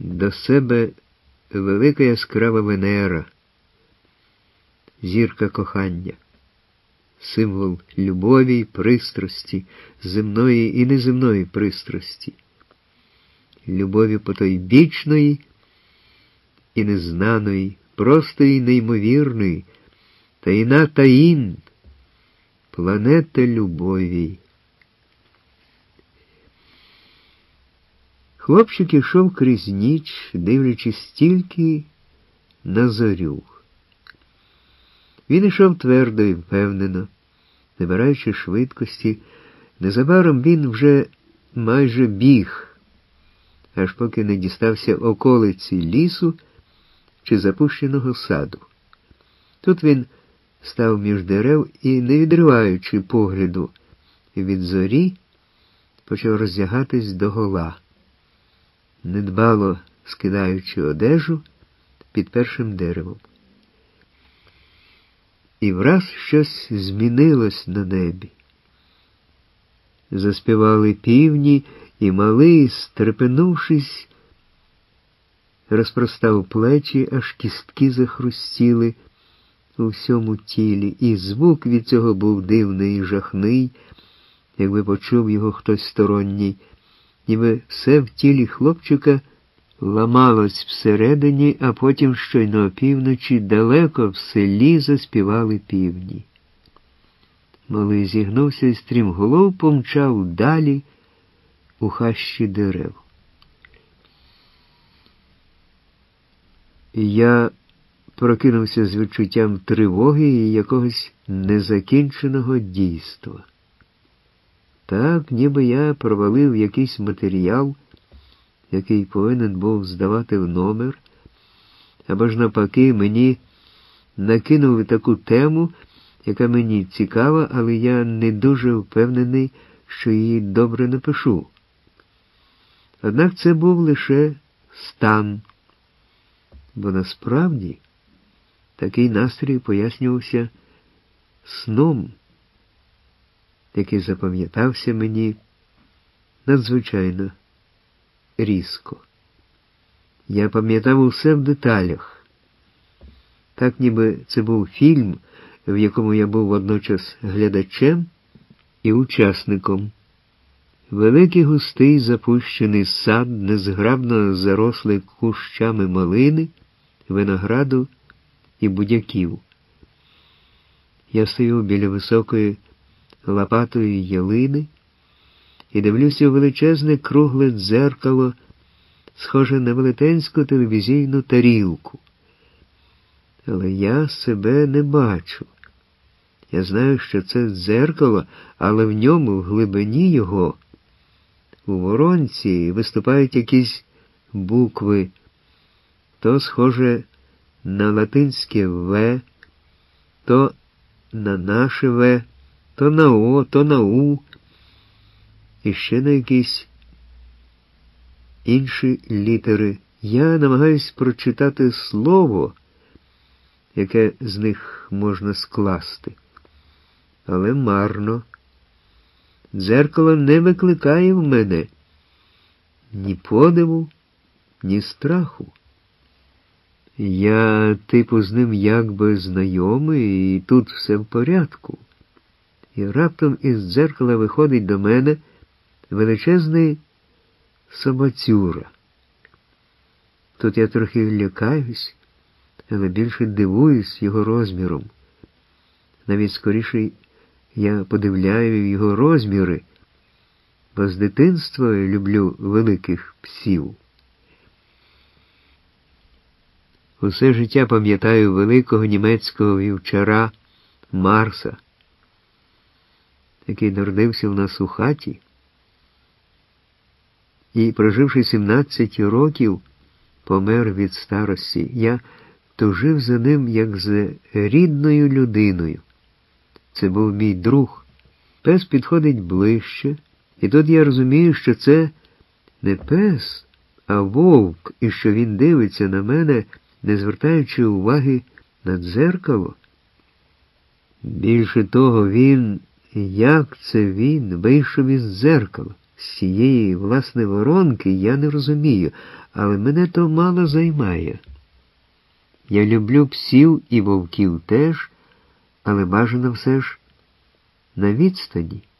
до себе велика яскрава Венера, зірка кохання, символ любові й пристрасті, земної і неземної пристрасті, любові потойбічної і незнаної, простої й неймовірної, таїна таїн, планета любові. Хлопчик ішов крізь ніч, дивлячись тільки на зорю. Він ішов твердо і впевнено, набираючи швидкості. Незабаром він вже майже біг, аж поки не дістався околиці лісу чи запущеного саду. Тут він став між дерев і, не відриваючи погляду від зорі, почав роздягатись догола, недбало скидаючи одежу під першим деревом. І враз щось змінилось на небі. Заспівали півні, і малий, стрепенувшись, розпростав плечі, аж кістки захрустіли у всьому тілі, і звук від цього був дивний і жахний, якби почув його хтось сторонній, ніби все в тілі хлопчика ламалось всередині, а потім щойно опівночі далеко в селі заспівали півні. Малий зігнувся і стрімголов помчав далі у хащі дерев. Я прокинувся з відчуттям тривоги і якогось незакінченого дійства. Так, ніби я провалив якийсь матеріал, який повинен був здавати в номер, або ж навпаки мені накинули таку тему, яка мені цікава, але я не дуже впевнений, що її добре напишу. Однак це був лише стан, бо насправді такий настрій пояснювався сном, який запам'ятався мені надзвичайно різко. Я пам'ятав усе в деталях. Так, ніби це був фільм, в якому я був водночас глядачем і учасником. Великий густий запущений сад, незграбно зарослий кущами малини, винограду і будяків. Я стою біля високої лопатої ялини і дивлюся у величезне кругле дзеркало, схоже на велетенську телевізійну тарілку. Але я себе не бачу. Я знаю, що це дзеркало, але в ньому, в глибині його, у воронці виступають якісь букви, то схоже на латинське «В», то на наше «В», то на «О», то на «У», і ще на якісь інші літери. Я намагаюсь прочитати слово, яке з них можна скласти. Але марно. Дзеркало не викликає в мене ні подиву, ні страху. Я, з ним якби знайомий, і тут все в порядку. І раптом із дзеркала виходить до мене величезний собацюра. Тут я трохи лякаюсь, але більше дивуюсь його розміром. Навіть скоріше я подивляю його розміри, бо з дитинства люблю великих псів. Усе життя пам'ятаю великого німецького вівчара Марса, який народився в нас у хаті і, проживши 17 років, помер від старості. Я тужив за ним, як за рідною людиною. Це був мій друг. Пес підходить ближче, і тут я розумію, що це не пес, а вовк, і що він дивиться на мене, не звертаючи уваги на дзеркало. Більше того, він, як це він, вийшов із дзеркала, З цієї, власне, воронки я не розумію, але мене то мало займає. Я люблю псів і вовків теж, але бажано все ж на відстані.